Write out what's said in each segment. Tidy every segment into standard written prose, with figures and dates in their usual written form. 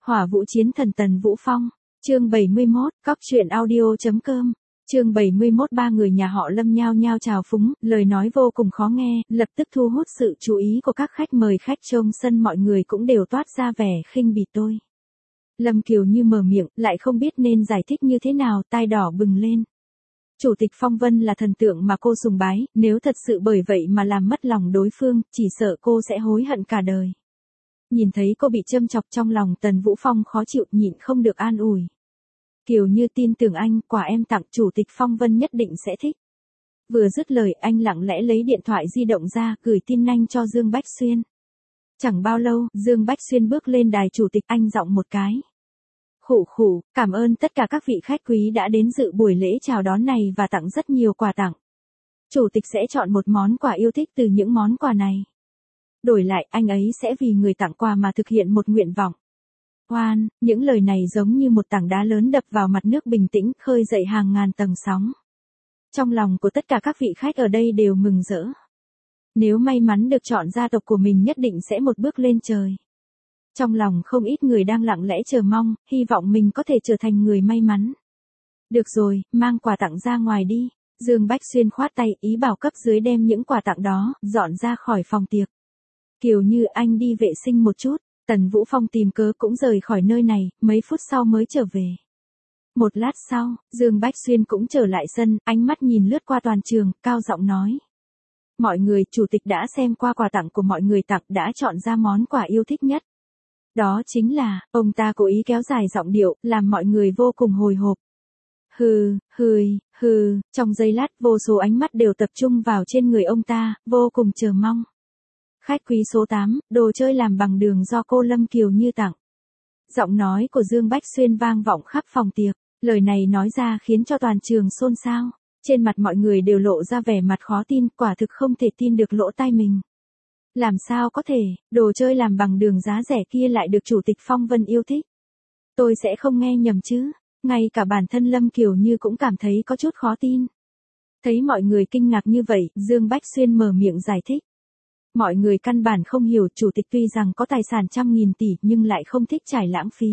Hỏa Vũ Chiến Thần Tần Vũ Phong, chương 71, cóc truyện audio.com, chương 71. Ba người nhà họ Lâm nhao nhao chào phúng, lời nói vô cùng khó nghe, lập tức thu hút sự chú ý của các khách mời. Khách trông sân mọi người cũng đều toát ra vẻ khinh bỉ tôi. Lâm Kiều Như mở miệng, lại không biết nên giải thích như thế nào, tai đỏ bừng lên. Chủ tịch Phong Vân là thần tượng mà cô sùng bái, nếu thật sự bởi vậy mà làm mất lòng đối phương, chỉ sợ cô sẽ hối hận cả đời. Nhìn thấy cô bị châm chọc trong lòng Tần Vũ Phong khó chịu, nhịn không được an ủi. Kiều Như tin tưởng anh, quà em tặng Chủ tịch Phong Vân nhất định sẽ thích. Vừa dứt lời anh lặng lẽ lấy điện thoại di động ra, gửi tin nhanh cho Dương Bách Xuyên. Chẳng bao lâu, Dương Bách Xuyên bước lên đài chủ tịch, anh giọng một cái. Khụ khụ, cảm ơn tất cả các vị khách quý đã đến dự buổi lễ chào đón này và tặng rất nhiều quà tặng. Chủ tịch sẽ chọn một món quà yêu thích từ những món quà này. Đổi lại, anh ấy sẽ vì người tặng quà mà thực hiện một nguyện vọng. Oan, những lời này giống như một tảng đá lớn đập vào mặt nước bình tĩnh, khơi dậy hàng ngàn tầng sóng. Trong lòng của tất cả các vị khách ở đây đều mừng rỡ. Nếu may mắn được chọn, gia tộc của mình nhất định sẽ một bước lên trời. Trong lòng không ít người đang lặng lẽ chờ mong, hy vọng mình có thể trở thành người may mắn. Được rồi, mang quà tặng ra ngoài đi. Dương Bách Xuyên khoát tay, ý bảo cấp dưới đem những quà tặng đó dọn ra khỏi phòng tiệc. Kiều Như, anh đi vệ sinh một chút. Tần Vũ Phong tìm cớ cũng rời khỏi nơi này, mấy phút sau mới trở về. Một lát sau, Dương Bách Xuyên cũng trở lại sân, ánh mắt nhìn lướt qua toàn trường, cao giọng nói. Mọi người, chủ tịch đã xem qua quà tặng của mọi người tặng, đã chọn ra món quà yêu thích nhất. Đó chính là, ông ta cố ý kéo dài giọng điệu, làm mọi người vô cùng hồi hộp. Hừ, trong giây lát vô số ánh mắt đều tập trung vào trên người ông ta, vô cùng chờ mong. Khách quý số 8, đồ chơi làm bằng đường do cô Lâm Kiều Như tặng. Giọng nói của Dương Bách Xuyên vang vọng khắp phòng tiệc, lời này nói ra khiến cho toàn trường xôn xao. Trên mặt mọi người đều lộ ra vẻ mặt khó tin, quả thực không thể tin được lỗ tai mình. Làm sao có thể, đồ chơi làm bằng đường giá rẻ kia lại được Chủ tịch Phong Vân yêu thích. Tôi sẽ không nghe nhầm chứ, ngay cả bản thân Lâm Kiều Như cũng cảm thấy có chút khó tin. Thấy mọi người kinh ngạc như vậy, Dương Bách Xuyên mở miệng giải thích. Mọi người căn bản không hiểu, chủ tịch tuy rằng có tài sản trăm nghìn tỷ nhưng lại không thích trải lãng phí.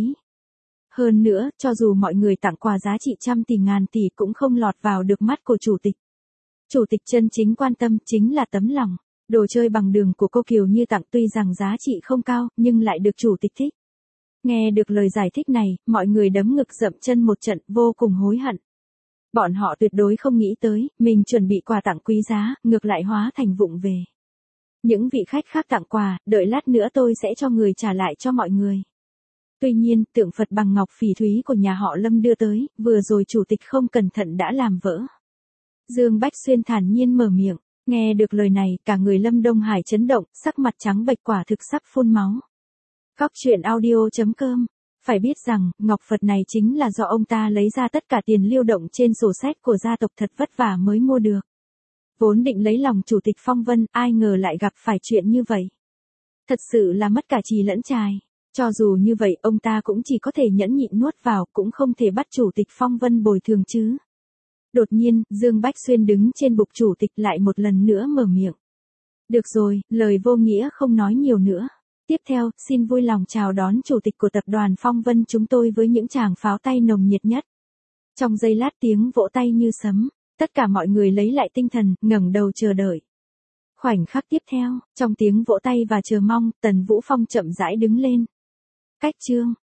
Hơn nữa, cho dù mọi người tặng quà giá trị trăm tỷ ngàn tỷ cũng không lọt vào được mắt của chủ tịch. Chủ tịch chân chính quan tâm chính là tấm lòng. Đồ chơi bằng đường của cô Kiều Như tặng tuy rằng giá trị không cao nhưng lại được chủ tịch thích. Nghe được lời giải thích này, mọi người đấm ngực dậm chân một trận, vô cùng hối hận. Bọn họ tuyệt đối không nghĩ tới, mình chuẩn bị quà tặng quý giá, ngược lại hóa thành vụng về. Những vị khách khác tặng quà, đợi lát nữa tôi sẽ cho người trả lại cho mọi người. Tuy nhiên, tượng Phật bằng ngọc phỉ thúy của nhà họ Lâm đưa tới, vừa rồi chủ tịch không cẩn thận đã làm vỡ. Dương Bách Xuyên thản nhiên mở miệng, nghe được lời này, cả người Lâm Đông Hải chấn động, sắc mặt trắng bệch, quả thực sắp phun máu. cóc truyện audio.com, phải biết rằng, ngọc Phật này chính là do ông ta lấy ra tất cả tiền lưu động trên sổ sách của gia tộc, thật vất vả mới mua được. Vốn định lấy lòng Chủ tịch Phong Vân, ai ngờ lại gặp phải chuyện như vậy. Thật sự là mất cả trì lẫn trài. Cho dù như vậy, ông ta cũng chỉ có thể nhẫn nhịn nuốt vào, cũng không thể bắt Chủ tịch Phong Vân bồi thường chứ. Đột nhiên, Dương Bách Xuyên đứng trên bục chủ tịch lại một lần nữa mở miệng. Được rồi, lời vô nghĩa không nói nhiều nữa. Tiếp theo, xin vui lòng chào đón Chủ tịch của tập đoàn Phong Vân chúng tôi với những tràng pháo tay nồng nhiệt nhất. Trong giây lát tiếng vỗ tay như sấm. Tất cả mọi người lấy lại tinh thần, ngẩng đầu chờ đợi. Khoảnh khắc tiếp theo, trong tiếng vỗ tay và chờ mong, Tần Vũ Phong chậm rãi đứng lên. Cách chương